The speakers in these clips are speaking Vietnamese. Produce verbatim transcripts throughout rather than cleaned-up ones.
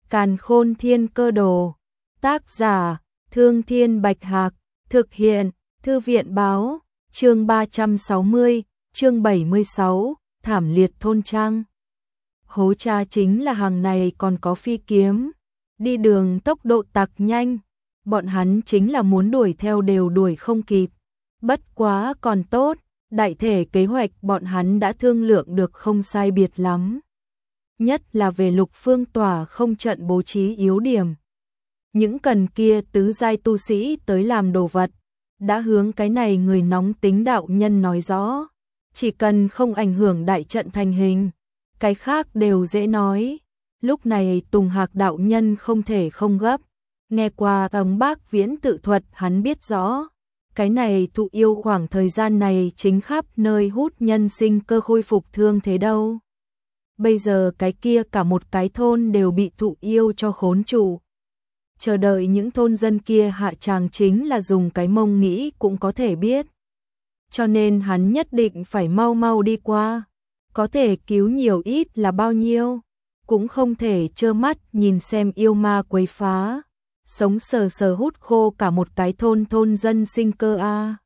Càn Khôn Thiên Cơ Đồ. Tác giả: Thương Thiên Bạch Hạc. Thực hiện: Thư viện báo. Chương ba trăm sáu mươi, chương bảy mươi sáu, thảm liệt thôn trang. Hố cha chính là hàng này còn có phi kiếm, đi đường tốc độ tặc nhanh, bọn hắn chính là muốn đuổi theo đều đuổi không kịp. Bất quá còn tốt, đại thể kế hoạch bọn hắn đã thương lượng được không sai biệt lắm. Nhất là về Lục Phương Tỏa không trận bố trí yếu điểm. Những cần kia tứ giai tu sĩ tới làm đồ vật, đã hướng cái này người nóng tính đạo nhân nói rõ, chỉ cần không ảnh hưởng đại trận thành hình, cái khác đều dễ nói. Lúc này Tùng Hạc đạo nhân không thể không gấp, nghe qua Tống Bác Viễn tự thuật hắn biết rõ, cái này thụ yêu khoảng thời gian này chính khắp nơi hút nhân sinh cơ khôi phục thương thế đâu. Bây giờ cái kia cả một cái thôn đều bị thụ yêu cho khốn trụ. Chờ đợi những thôn dân kia hạ tràng chính là dùng cái mông nghĩ cũng có thể biết. Cho nên hắn nhất định phải mau mau đi qua. Có thể cứu nhiều ít là bao nhiêu, cũng không thể trơ mắt nhìn xem yêu ma quấy phá, sống sờ sờ hút khô cả một cái thôn thôn dân sinh cơ a.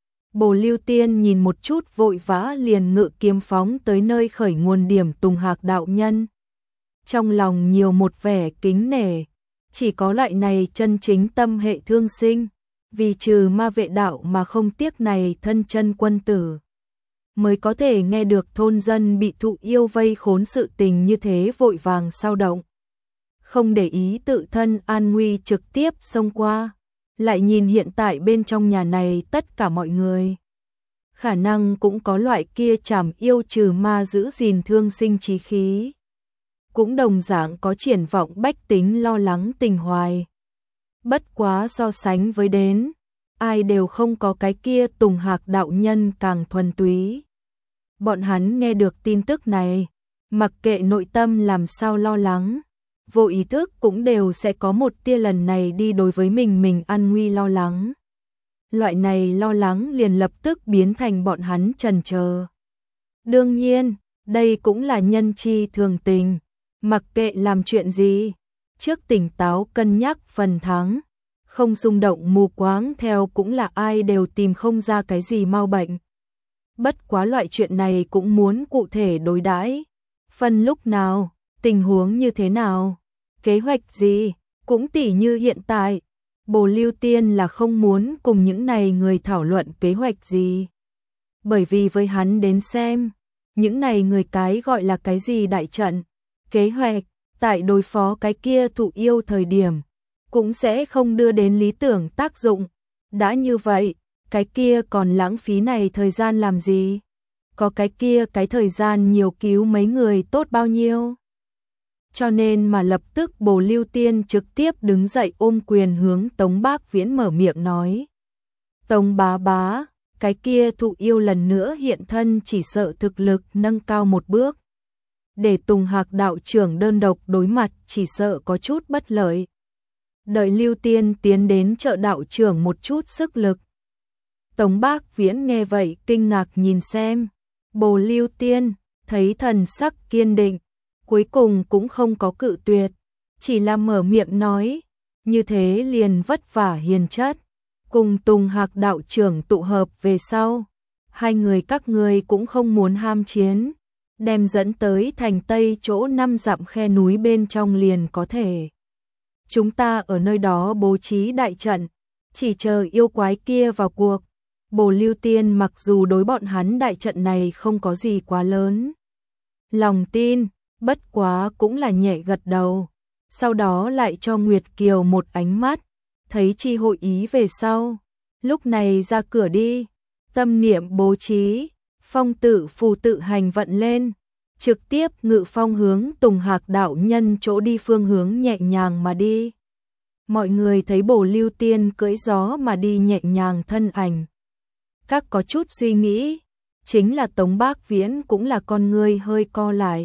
Bồ Lưu Tiên nhìn một chút vội vã liền ngự kiếm phóng tới nơi khởi nguồn điểm Tùng Hạc đạo nhân. Trong lòng nhiều một vẻ kính nể, chỉ có loại này chân chính tâm hệ thương sinh, vì trừ ma vệ đạo mà không tiếc này thân chân quân tử, mới có thể nghe được thôn dân bị thụ yêu vây khốn sự tình như thế vội vàng sao động. Không để ý tự thân an nguy trực tiếp xông qua, lại nhìn hiện tại bên trong nhà này tất cả mọi người. Khả năng cũng có loại kia trảm yêu trừ ma giữ gìn thương sinh chí khí. Cũng đồng dạng có triển vọng bách tính lo lắng tình hoài. Bất quá so sánh với đến, ai đều không có cái kia Tùng Hạc đạo nhân càng thuần túy. Bọn hắn nghe được tin tức này, mặc kệ nội tâm làm sao lo lắng, vô ý thức cũng đều sẽ có một tia lần này đi đối với mình mình an nguy lo lắng. Loại này lo lắng liền lập tức biến thành bọn hắn chần chờ. Đương nhiên, đây cũng là nhân chi thường tình, mặc kệ làm chuyện gì, trước tỉnh táo cân nhắc phần thắng, không xung động mù quáng theo cũng là ai đều tìm không ra cái gì mau bệnh. Bất quá loại chuyện này cũng muốn cụ thể đối đãi, phân lúc nào, tình huống như thế nào, kế hoạch gì, cũng tỉ như hiện tại, Bồ Lưu Tiên là không muốn cùng những này người thảo luận kế hoạch gì. Bởi vì với hắn đến xem, những này người cái gọi là cái gì đại trận, kế hoạch, tại đối phó cái kia thụ yêu thời điểm, cũng sẽ không đưa đến lý tưởng tác dụng. Đã như vậy, cái kia còn lãng phí này thời gian làm gì? Có cái kia cái thời gian nhiều cứu mấy người tốt bao nhiêu? Cho nên mà lập tức Bồ Lưu Tiên trực tiếp đứng dậy ôm quyền hướng Tống Bác Viễn mở miệng nói. Tống bá bá, cái kia thụ yêu lần nữa hiện thân chỉ sợ thực lực nâng cao một bước. Để Tùng Hạc đạo trưởng đơn độc đối mặt chỉ sợ có chút bất lợi. Đợi Lưu Tiên tiến đến trợ đạo trưởng một chút sức lực. Tống Bác Viễn nghe vậy kinh ngạc nhìn xem. Bồ Lưu Tiên, thấy thần sắc kiên định, cuối cùng cũng không có cự tuyệt, chỉ là mở miệng nói, như thế liền vất vả hiền chất. Cùng Tùng Hạc đạo trưởng tụ hợp về sau, hai người các ngươi cũng không muốn ham chiến, đem dẫn tới thành Tây chỗ năm dặm khe núi bên trong liền có thể. Chúng ta ở nơi đó bố trí đại trận, chỉ chờ yêu quái kia vào cuộc. Bồ Lưu Tiên mặc dù đối bọn hắn đại trận này không có gì quá lớn lòng tin, bất quá cũng là nhẹ gật đầu, sau đó lại cho Nguyệt Kiều một ánh mắt, thấy chi hội ý về sau, lúc này ra cửa đi, tâm niệm bố trí, phong tự phù tự hành vận lên, trực tiếp ngự phong hướng Tùng Hạc đạo nhân chỗ đi phương hướng nhẹ nhàng mà đi. Mọi người thấy Bồ Lưu Tiên cưỡi gió mà đi nhẹ nhàng thân ảnh. Các có chút suy nghĩ, chính là Tống Bác Viễn cũng là con người hơi co lại.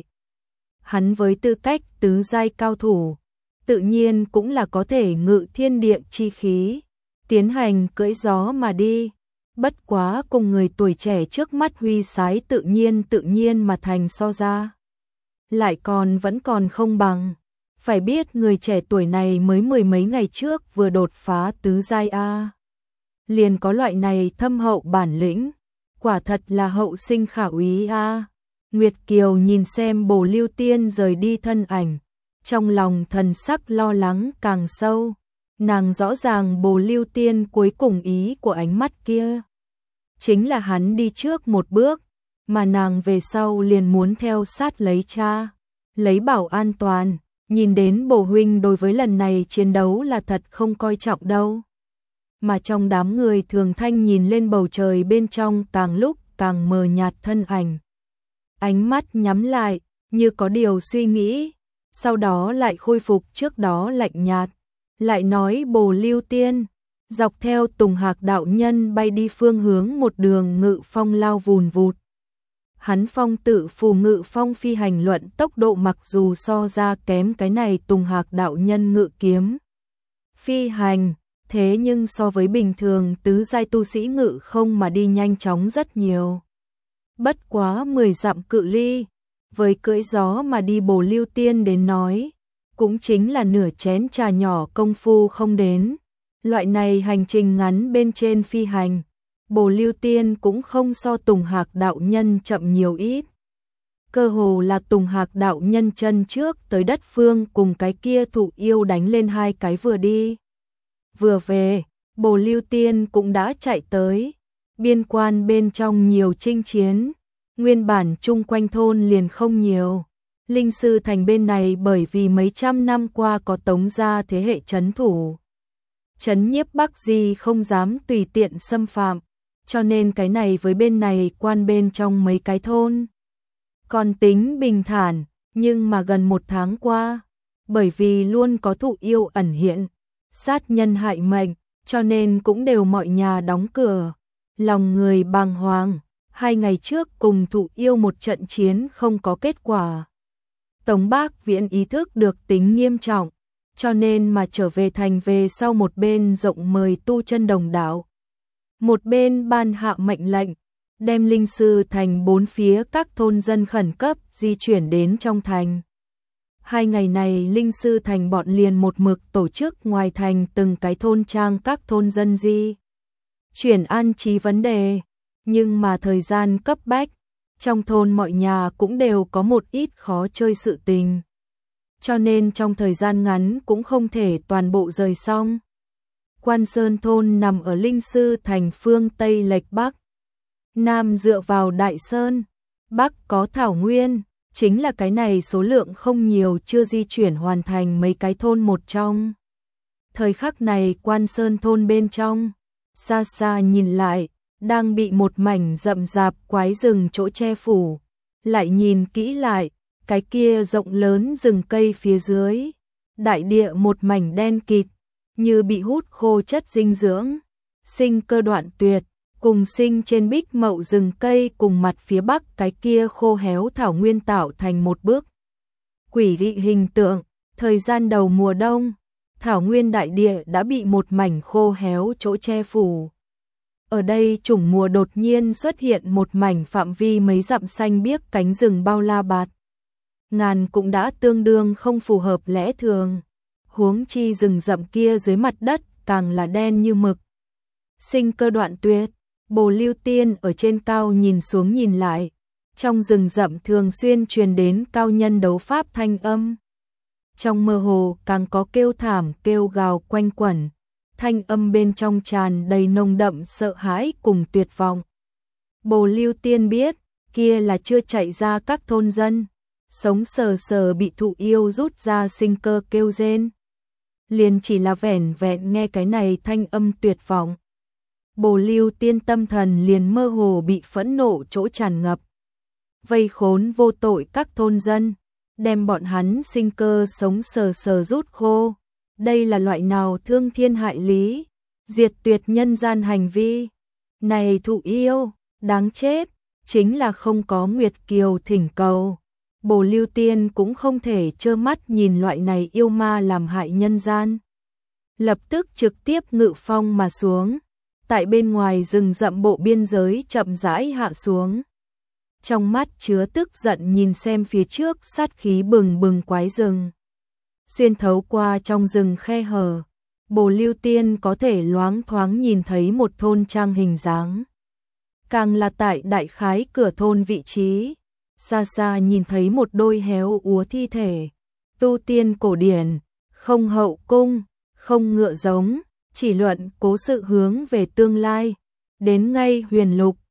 Hắn với tư cách tứ giai cao thủ, tự nhiên cũng là có thể ngự thiên địa chi khí, tiến hành cưỡi gió mà đi. Bất quá cùng người tuổi trẻ trước mắt huy sái tự nhiên tự nhiên mà thành so ra. Lại còn vẫn còn không bằng. Phải biết người trẻ tuổi này mới mười mấy ngày trước vừa đột phá tứ giai A. Liền có loại này thâm hậu bản lĩnh, quả thật là hậu sinh khả úy A. Nguyệt Kiều nhìn xem Bồ Lưu Tiên rời đi thân ảnh, trong lòng thần sắc lo lắng càng sâu. Nàng rõ ràng Bồ Lưu Tiên cuối cùng ý của ánh mắt kia chính là hắn đi trước một bước, mà nàng về sau liền muốn theo sát lấy cha, lấy bảo an toàn. Nhìn đến Bồ huynh đối với lần này chiến đấu là thật không coi trọng đâu. Mà trong đám người Thường Thanh nhìn lên bầu trời bên trong càng lúc càng mờ nhạt thân ảnh. Ánh mắt nhắm lại, như có điều suy nghĩ, sau đó lại khôi phục trước đó lạnh nhạt. Lại nói Bồ Lưu Tiên, dọc theo Tùng Hạc đạo nhân bay đi phương hướng một đường ngự phong lao vùn vụt. Hắn phong tự phù ngự phong phi hành luận tốc độ mặc dù so ra kém cái này Tùng Hạc đạo nhân ngự kiếm phi hành, thế nhưng so với bình thường tứ giai tu sĩ ngự không mà đi nhanh chóng rất nhiều. Bất quá mười dặm cự ly, với cưỡi gió mà đi Bồ Lưu Tiên đến nói, cũng chính là nửa chén trà nhỏ công phu không đến. Loại này hành trình ngắn bên trên phi hành, Bồ Lưu Tiên cũng không so Tùng Hạc đạo nhân chậm nhiều ít. Cơ hồ là Tùng Hạc đạo nhân chân trước tới đất phương cùng cái kia thụ yêu đánh lên hai cái vừa đi. Vừa về, Bồ Lưu Tiên cũng đã chạy tới. Biên quan bên trong nhiều chinh chiến, nguyên bản chung quanh thôn liền không nhiều. Linh Sư Thành bên này bởi vì mấy trăm năm qua có Tống gia thế hệ trấn thủ, trấn nhiếp Bắc Di không dám tùy tiện xâm phạm, cho nên cái này với bên này quan bên trong mấy cái thôn còn tính bình thản, nhưng mà gần một tháng qua, bởi vì luôn có thụ yêu ẩn hiện, sát nhân hại mệnh, cho nên cũng đều mọi nhà đóng cửa, lòng người bàng hoàng. Hai ngày trước cùng thụ yêu một trận chiến không có kết quả. Tống Bác Viễn ý thức được tính nghiêm trọng, cho nên mà trở về thành về sau một bên rộng mời tu chân đồng đạo, một bên ban hạ mệnh lệnh, đem Linh Sư Thành bốn phía các thôn dân khẩn cấp di chuyển đến trong thành. Hai ngày này Linh Sư Thành bọn liền một mực tổ chức ngoài thành từng cái thôn trang các thôn dân di chuyển an trí vấn đề, nhưng mà thời gian cấp bách, trong thôn mọi nhà cũng đều có một ít khó chơi sự tình. Cho nên trong thời gian ngắn cũng không thể toàn bộ rời xong. Quan Sơn thôn nằm ở Linh Sư Thành phương Tây lệch Bắc. Nam dựa vào Đại Sơn, Bắc có Thảo Nguyên, chính là cái này số lượng không nhiều chưa di chuyển hoàn thành mấy cái thôn một trong. Thời khắc này Quan Sơn thôn bên trong, xa xa nhìn lại, đang bị một mảnh rậm rạp quái rừng chỗ che phủ. Lại nhìn kỹ lại, cái kia rộng lớn rừng cây phía dưới, đại địa một mảnh đen kịt, như bị hút khô chất dinh dưỡng, sinh cơ đoạn tuyệt, cùng sinh trên bích mậu rừng cây cùng mặt phía bắc cái kia khô héo thảo nguyên tạo thành một bước quỷ dị hình tượng. Thời gian đầu mùa đông, thảo nguyên đại địa đã bị một mảnh khô héo chỗ che phủ. Ở đây trùng mùa đột nhiên xuất hiện một mảnh phạm vi mấy dặm xanh biếc cánh rừng bao la bạt ngàn cũng đã tương đương không phù hợp lẽ thường. Huống chi rừng rậm kia dưới mặt đất càng là đen như mực, sinh cơ đoạn tuyệt. Bồ Lưu Tiên ở trên cao nhìn xuống nhìn lại, trong rừng rậm thường xuyên truyền đến cao nhân đấu pháp thanh âm. Trong mơ hồ càng có kêu thảm kêu gào quanh quẩn, thanh âm bên trong tràn đầy nồng đậm sợ hãi cùng tuyệt vọng. Bồ Lưu Tiên biết, kia là chưa chạy ra các thôn dân, sống sờ sờ bị thụ yêu rút ra sinh cơ kêu rên. Liền chỉ là vẻn vẹn nghe cái này thanh âm tuyệt vọng, Bồ Lưu Tiên tâm thần liền mơ hồ bị phẫn nộ chỗ tràn ngập. Vây khốn vô tội các thôn dân, đem bọn hắn sinh cơ sống sờ sờ rút khô. Đây là loại nào thương thiên hại lý, diệt tuyệt nhân gian hành vi. Này thụ yêu, đáng chết, chính là không có Nguyệt Kiều thỉnh cầu. Bồ Lưu Tiên cũng không thể trơ mắt nhìn loại này yêu ma làm hại nhân gian. Lập tức trực tiếp ngự phong mà xuống, tại bên ngoài rừng rậm bộ biên giới chậm rãi hạ xuống. Trong mắt chứa tức giận nhìn xem phía trước sát khí bừng bừng quái rừng. xuyên thấu qua trong rừng khe hở, Bồ Lưu Tiên có thể loáng thoáng nhìn thấy một thôn trang hình dáng. Càng là tại đại khái cửa thôn vị trí, xa xa nhìn thấy một đôi héo úa thi thể, tu tiên cổ điển, không hậu cung, không ngựa giống, chỉ luận cố sự hướng về tương lai, đến ngay huyền lục,